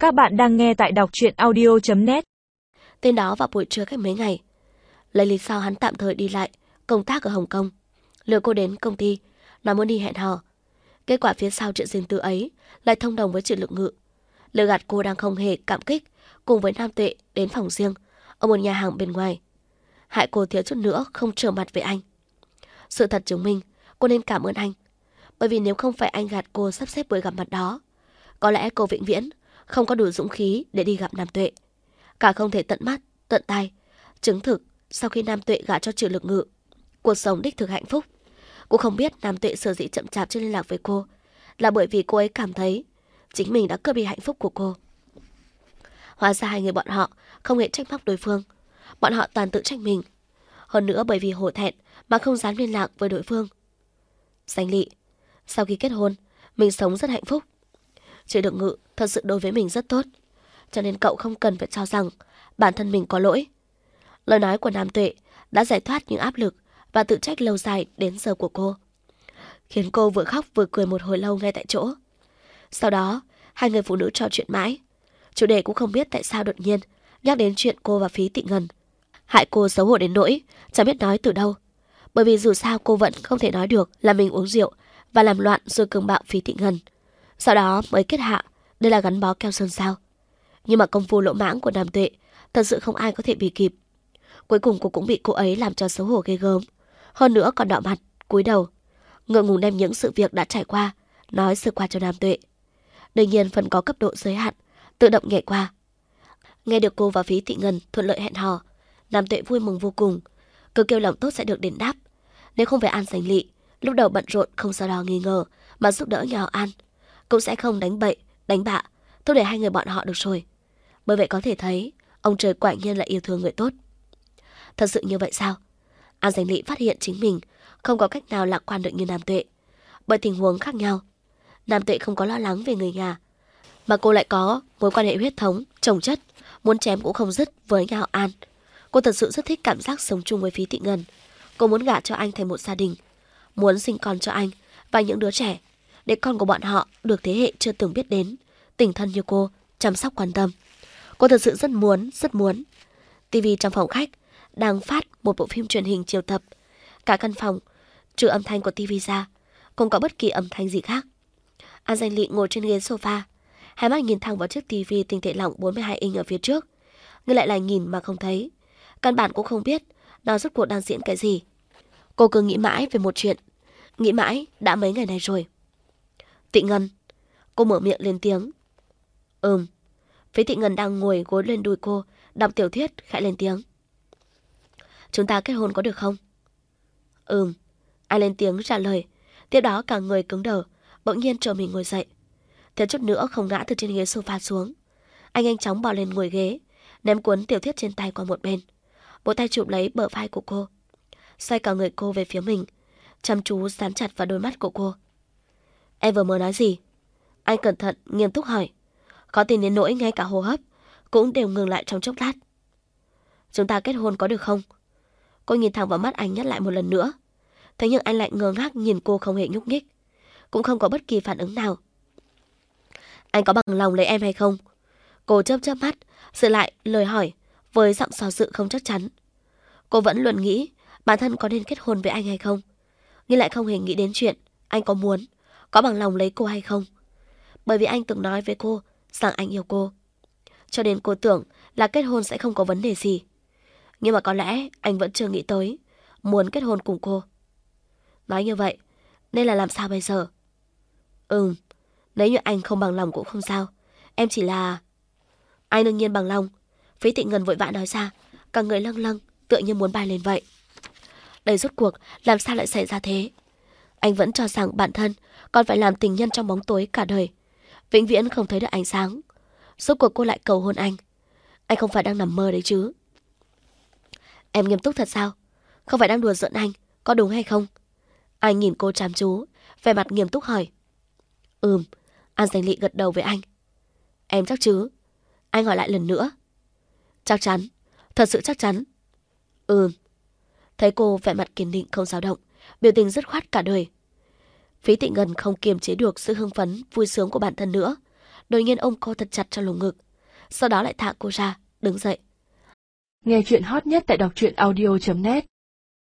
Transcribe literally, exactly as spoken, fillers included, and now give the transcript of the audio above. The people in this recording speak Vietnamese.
Các bạn đang nghe tại đọc truyện audio chấm net. Tên đó vào buổi trưa cách mấy ngày. Lấy lý do hắn tạm thời đi lại công tác ở Hồng Kông, lừa cô đến công ty, nói muốn đi hẹn hò. Kết quả phía sau chuyện riêng tư ấy lại thông đồng với Triệu Lực Ngự, lừa gạt cô đang không hề cảm kích, cùng với Nam Tuệ đến phòng riêng ở một nhà hàng bên ngoài, hại cô thiếu chút nữa không trở mặt với anh. Sự thật chứng minh cô nên cảm ơn anh, bởi vì nếu không phải anh gạt cô sắp xếp buổi gặp mặt đó, có lẽ cô vĩnh viễn không có đủ dũng khí để đi gặp Nam Tuệ, cả không thể tận mắt, tận tai chứng thực sau khi Nam Tuệ gả cho Triệu Lực Ngự, cuộc sống đích thực hạnh phúc. Cô không biết Nam Tuệ sở dĩ chậm chạp chưa liên lạc với cô là bởi vì cô ấy cảm thấy chính mình đã cướp đi hạnh phúc của cô. Hóa ra hai người bọn họ không hề trách móc đối phương, bọn họ toàn tự trách mình. Hơn nữa bởi vì hổ thẹn mà không dám liên lạc với đối phương. Danh Lị, sau khi kết hôn, mình sống rất hạnh phúc. Triệu Lực Ngự thật sự đối với mình rất tốt, cho nên cậu không cần phải cho rằng bản thân mình có lỗi. Lời nói của Nam Tuệ đã giải thoát những áp lực và tự trách lâu dài đến giờ của cô, khiến cô vừa khóc vừa cười một hồi lâu ngay tại chỗ. Sau đó, hai người phụ nữ trò chuyện mãi. Chủ đề cũng không biết tại sao đột nhiên nhắc đến chuyện cô và Phí Tị Ngân, hại cô xấu hổ đến nỗi chẳng biết nói từ đâu. Bởi vì dù sao cô vẫn không thể nói được là mình uống rượu và làm loạn rồi cường bạo Phí Tị Ngân, sau đó mới kết hạ đây là gắn bó keo sơn sao. Nhưng mà công phu lỗ mãng của Nam Tuệ thật sự không ai có thể bị kịp. Cuối cùng cô cũng bị cô ấy làm cho xấu hổ ghê gớm, hơn nữa còn đỏ mặt, cúi đầu, ngượng ngùng đem những sự việc đã trải qua nói sơ qua cho Nam Tuệ. Đương nhiên phần có cấp độ giới hạn, tự động nhảy qua. Nghe được cô và Phí Tị Ngân thuận lợi hẹn hò, Nam Tuệ vui mừng vô cùng, cứ kêu lòng tốt sẽ được đền đáp. Nếu không phải An Sành Lị lúc đầu bận rộn không sao đó nghi ngờ mà giúp đỡ nhà họ An, cũng sẽ không đánh bậy, đánh bạ, thúc đẩy hai người bọn họ được rồi. Bởi vậy có thể thấy ông trời quả nhiên là yêu thương người tốt. Thật sự như vậy sao? An Sành Lị phát hiện chính mình không có cách nào lạc quan được như Nam Tuệ, bởi tình huống khác nhau. Nam Tuệ không có lo lắng về người nhà, mà cô lại có mối quan hệ huyết thống, chồng chất, muốn chém cũng không dứt với nhà họ An. Cô thật sự rất thích cảm giác sống chung với Phí Tị Ngân. Cô muốn gả cho anh thành một gia đình, muốn sinh con cho anh và những đứa trẻ, để con của bọn họ được thế hệ chưa từng biết đến tình thân như cô chăm sóc quan tâm. Cô thật sự rất muốn, rất muốn. Tivi trong phòng khách đang phát một bộ phim truyền hình chiều tập. Cả căn phòng trừ âm thanh của tivi ra, không có bất kỳ âm thanh gì khác. An Danh Lị ngồi trên ghế sofa, hai mắt nhìn thẳng vào chiếc tivi tinh thể lỏng bốn mươi hai inch ở phía trước, nhưng lại là nhìn mà không thấy. Căn bản cũng không biết nó rốt cuộc đang diễn cái gì. Cô cứ nghĩ mãi về một chuyện, nghĩ mãi đã mấy ngày này rồi. Tị Ngân, cô mở miệng lên tiếng. Ừm. Phí Tị Ngân đang ngồi gối lên đùi cô, đọc tiểu thuyết, khẽ lên tiếng. Chúng ta kết hôn có được không? Ừm. Ai lên tiếng trả lời. Tiếp đó cả người cứng đờ, bỗng nhiên trở mình ngồi dậy, thiếu chút nữa không ngã từ trên ghế sofa xuống. Anh nhanh chóng bò lên ngồi ghế, ném cuốn tiểu thuyết trên tay qua một bên, một tay chụp lấy bờ vai của cô, xoay cả người cô về phía mình, chăm chú dán chặt vào đôi mắt của cô. Em vừa mới nói gì? Anh cẩn thận, nghiêm túc hỏi, khó tin đến nỗi ngay cả hô hấp cũng đều ngừng lại trong chốc lát. Chúng ta kết hôn có được không? Cô nhìn thẳng vào mắt anh nhắc lại một lần nữa. Thế nhưng anh lại ngơ ngác nhìn cô không hề nhúc nhích, cũng không có bất kỳ phản ứng nào. Anh có bằng lòng lấy em hay không? Cô chớp chớp mắt, sửa lại lời hỏi với giọng do dự không chắc chắn. Cô vẫn luôn nghĩ bản thân có nên kết hôn với anh hay không, nhưng lại không hề nghĩ đến chuyện anh có muốn, có bằng lòng lấy cô hay không. Bởi vì anh từng nói với cô rằng anh yêu cô, cho nên cô tưởng là kết hôn sẽ không có vấn đề gì. Nhưng mà có lẽ anh vẫn chưa nghĩ tới muốn kết hôn cùng cô. Nói như vậy nên là làm sao bây giờ? Ừm, nếu như anh không bằng lòng cũng không sao, em chỉ là... Anh đương nhiên bằng lòng. Phí Tị Ngân vội vã nói ra, cả người lâng lâng, tựa như muốn bay lên vậy. Đây rốt cuộc làm sao lại xảy ra thế? Anh vẫn cho rằng bản thân còn phải làm tình nhân trong bóng tối cả đời, vĩnh viễn không thấy được ánh sáng. Rốt cuộc cô lại cầu hôn anh. Anh không phải đang nằm mơ đấy chứ? Em nghiêm túc thật sao? Không phải đang đùa giỡn anh, có đúng hay không? Anh nhìn cô chăm chú, vẻ mặt nghiêm túc hỏi. Ừm. An Danh Lị gật đầu với anh. Em chắc chứ? Anh hỏi lại lần nữa. Chắc chắn, thật sự chắc chắn. Ừm. Thấy cô vẻ mặt kiên định không dao động, biểu tình dứt khoát cả đời. Phí Tị Ngân không kiềm chế được sự hưng phấn, vui sướng của bản thân nữa, đột nhiên ôm cô thật chặt trong lồng ngực, sau đó lại thả cô ra, đứng dậy. Nghe chuyện hot nhất tại đọc truyện audio chấm net.